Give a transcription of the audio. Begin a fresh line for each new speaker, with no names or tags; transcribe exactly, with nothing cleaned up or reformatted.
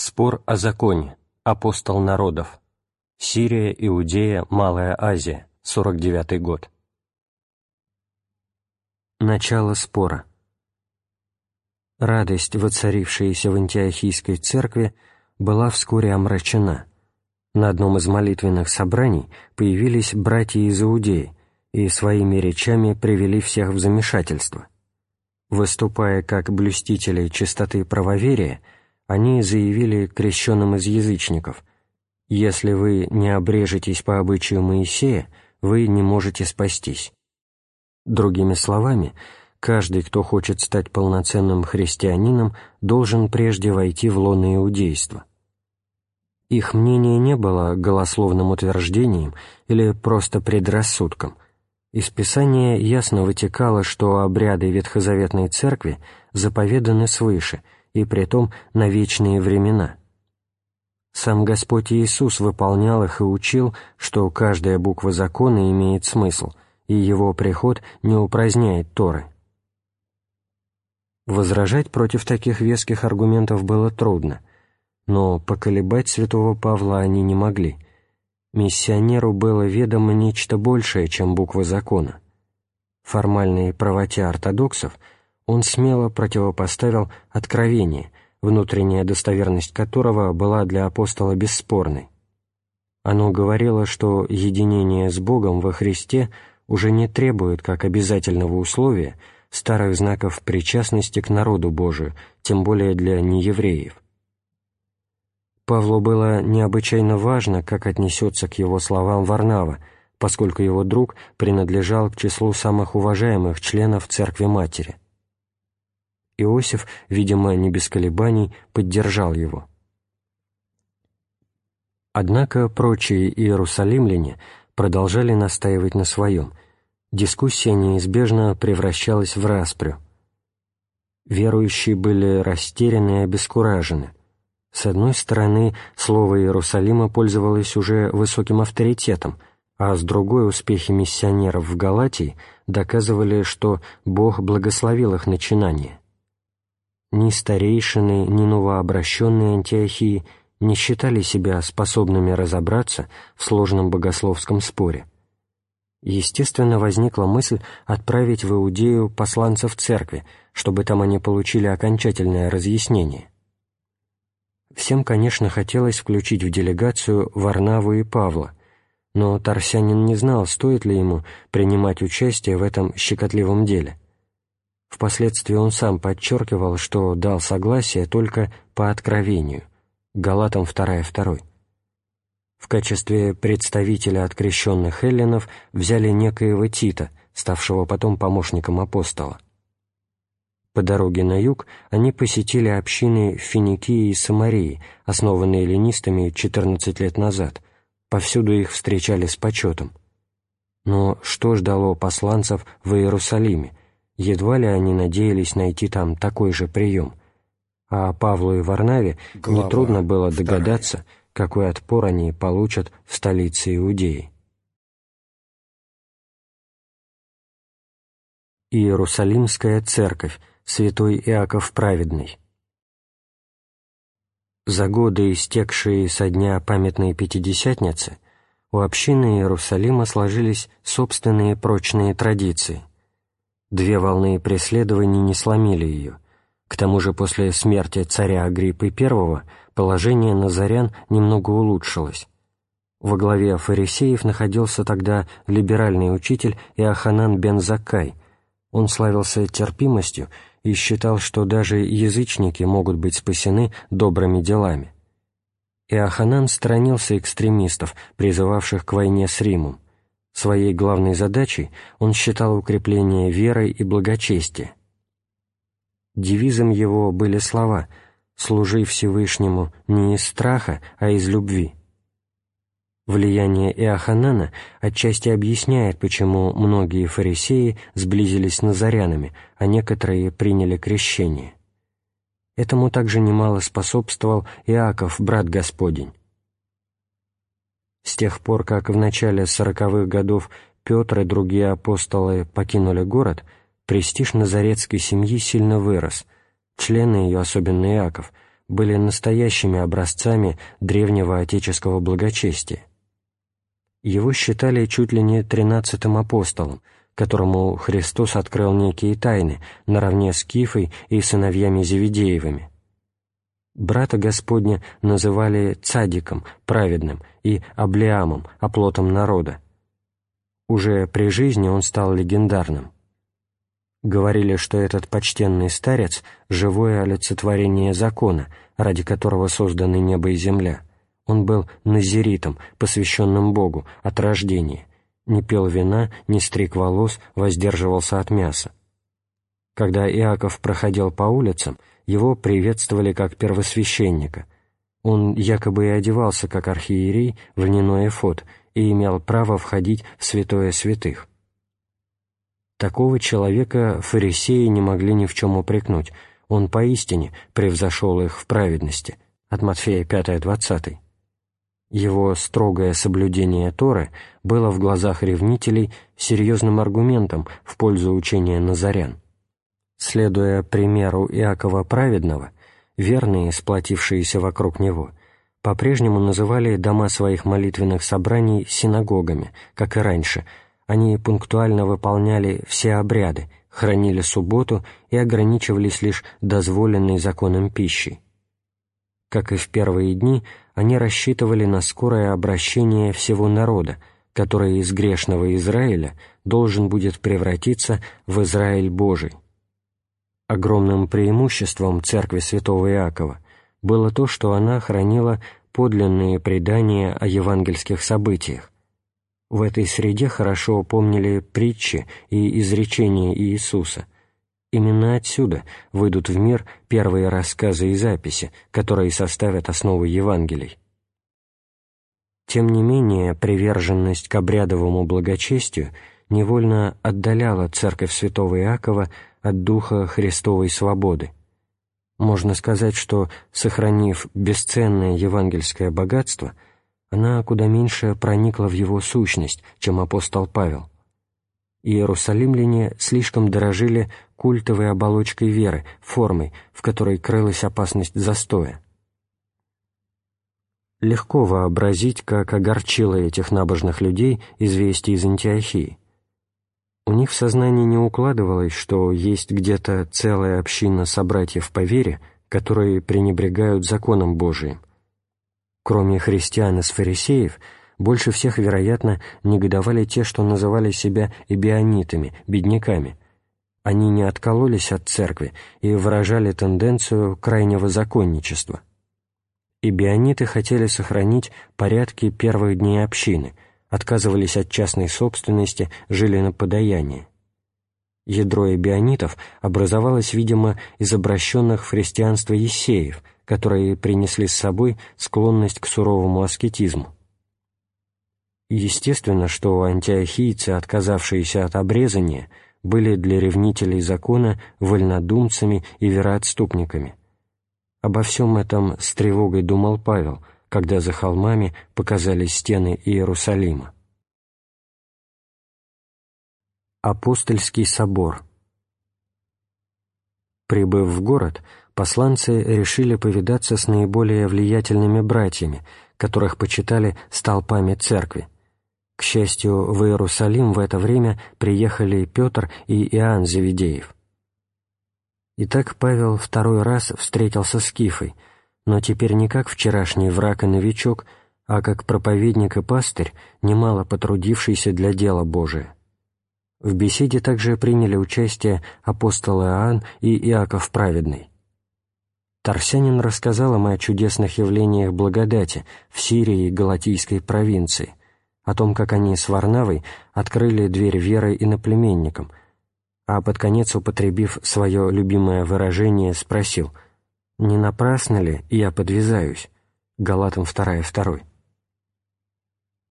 Спор о законе. Апостол народов. Сирия, Иудея, Малая Азия. сорок девятый год. Начало спора. Радость, воцарившаяся в Антиохийской церкви, была вскоре омрачена. На одном из молитвенных собраний появились братья из Иудеи и своими речами привели всех в замешательство. Выступая как блюстители чистоты правоверия, они заявили крещенным из язычников: «Если вы не обрежетесь по обычаю Моисея, вы не можете спастись». Другими словами, каждый, кто хочет стать полноценным христианином, должен прежде войти в лоно иудейства. Их мнение не было голословным утверждением или просто предрассудком. Из Писания ясно вытекало, что обряды ветхозаветной церкви заповеданы свыше, и притом на вечные времена. Сам Господь Иисус выполнял их и учил, что каждая буква закона имеет смысл, и Его приход не упраздняет Торы. Возражать против таких веских аргументов было трудно, но поколебать святого Павла они не могли. Миссионеру было ведомо нечто большее, чем буква закона. Формальной правоте ортодоксов он смело противопоставил откровение, внутренняя достоверность которого была для апостола бесспорной. Оно говорило, что единение с Богом во Христе уже не требует как обязательного условия старых знаков причастности к народу Божию, тем более для неевреев. Павлу было необычайно важно, как отнесется к его словам Варнава, поскольку его друг принадлежал к числу самых уважаемых членов Церкви-Матери. Иосиф, видимо, не без колебаний, поддержал его. Однако прочие иерусалимляне продолжали настаивать на своем. Дискуссия неизбежно превращалась в распрю. Верующие были растеряны и обескуражены. С одной стороны, слово Иерусалима пользовалось уже высоким авторитетом, а с другой успехи миссионеров в Галатии доказывали, что Бог благословил их начинание. Ни старейшины, ни новообращенные Антиохии не считали себя способными разобраться в сложном богословском споре. Естественно, возникла мысль отправить в Иудею посланцев церкви, чтобы там они получили окончательное разъяснение. Всем, конечно, хотелось включить в делегацию Варнаву и Павла, но Тарсянин не знал, стоит ли ему принимать участие в этом щекотливом деле. Впоследствии он сам подчеркивал, что дал согласие только по откровению. Галатам два два. В качестве представителя открещенных эллинов взяли некоего Тита, ставшего потом помощником апостола. По дороге на юг они посетили общины в Финикии и Самарии, основанные эллинистами четырнадцать лет назад. Повсюду их встречали с почетом. Но что ждало посланцев в Иерусалиме? Едва ли они надеялись найти там такой же прием. А Павлу и Варнаве
Глава
нетрудно было
вторая.
догадаться, какой отпор они получат в столице Иудеи. Иерусалимская церковь, святой Иаков Праведный. За годы, истекшие со дня памятной Пятидесятницы, у общины Иерусалима сложились собственные прочные традиции. Две волны преследований не сломили ее. К тому же после смерти царя Агриппы I положение назарян немного улучшилось. Во главе фарисеев находился тогда либеральный учитель Иоханан бен Заккай. Он славился терпимостью и считал, что даже язычники могут быть спасены добрыми делами. Иоханан сторонился экстремистов, призывавших к войне с Римом. Своей главной задачей он считал укрепление веры и благочестия. Девизом его были слова «Служи Всевышнему не из страха, а из любви». Влияние Иоханана отчасти объясняет, почему многие фарисеи сблизились с назарянами, а некоторые приняли крещение. Этому также немало способствовал Иаков, брат Господень. С тех пор, как в начале сороковых годов Петр и другие апостолы покинули город, престиж назаретской семьи сильно вырос. Члены ее, особенно Иаков, были настоящими образцами древнего отеческого благочестия. Его считали чуть ли не тринадцатым апостолом, которому Христос открыл некие тайны наравне с Кифой и сыновьями Зеведеевыми. Брата Господня называли цадиком, праведным, и Аблеамом, оплотом народа. Уже при жизни он стал легендарным. Говорили, что этот почтенный старец — живое олицетворение закона, ради которого созданы небо и земля. Он был назиритом, посвященным Богу, от рождения, не пил вина, не стриг волос, воздерживался от мяса. Когда Иаков проходил по улицам, его приветствовали как первосвященника. Он якобы и одевался как архиерей в льняной эфод и имел право входить в святое святых. Такого человека фарисеи не могли ни в чем упрекнуть, он поистине превзошел их в праведности. От Матфея пять двадцать. Его строгое соблюдение Торы было в глазах ревнителей серьезным аргументом в пользу учения назарян. Следуя примеру Иакова Праведного, верные, сплотившиеся вокруг него, по-прежнему называли дома своих молитвенных собраний синагогами, как и раньше. Они пунктуально выполняли все обряды, хранили субботу и ограничивались лишь дозволенной законом пищей. Как и в первые дни, они рассчитывали на скорое обращение всего народа, который из грешного Израиля должен будет превратиться в Израиль Божий. Огромным преимуществом церкви святого Иакова было то, что она хранила подлинные предания о евангельских событиях. В этой среде хорошо помнили притчи и изречения Иисуса. Именно отсюда выйдут в мир первые рассказы и записи, которые составят основу Евангелий. Тем не менее, приверженность к обрядовому благочестию невольно отдаляла церковь святого Иакова от духа Христовой свободы. Можно сказать, что, сохранив бесценное евангельское богатство, она куда меньше проникла в его сущность, чем апостол Павел. Иерусалимляне слишком дорожили культовой оболочкой веры, формой, в которой крылась опасность застоя. Легко вообразить, как огорчило этих набожных людей известие из Антиохии. У них в сознании не укладывалось, что есть где-то целая община собратьев по вере, которые пренебрегают законом Божиим. Кроме христиан из фарисеев, больше всех, вероятно, негодовали те, что называли себя эбионитами, бедняками. Они не откололись от церкви и выражали тенденцию крайнего законничества. Эбиониты хотели сохранить порядки первых дней общины, отказывались от частной собственности, жили на подаянии. Ядро эбионитов образовалось, видимо, из обращенных в христианство ессеев, которые принесли с собой склонность к суровому аскетизму. Естественно, что антиохийцы, отказавшиеся от обрезания, были для ревнителей закона вольнодумцами и вероотступниками. Обо всем этом с тревогой думал Павел, когда за холмами показались стены Иерусалима. Апостольский собор. Прибыв в город, посланцы решили повидаться с наиболее влиятельными братьями, которых почитали столпами церкви. К счастью, в Иерусалим в это время приехали Петр и Иоанн Зеведеев. Итак, Павел второй раз встретился с Кифой, но теперь не как вчерашний враг и новичок, а как проповедник и пастырь, немало потрудившийся для дела Божия. В беседе также приняли участие апостол Иоанн и Иаков Праведный. Тарсянин рассказал им о чудесных явлениях благодати в Сирии и Галатийской провинции, о том, как они с Варнавой открыли дверь веры иноплеменникам, а под конец, употребив свое любимое выражение, спросил: «Не напрасно ли я подвязаюсь?» Галатам два, два.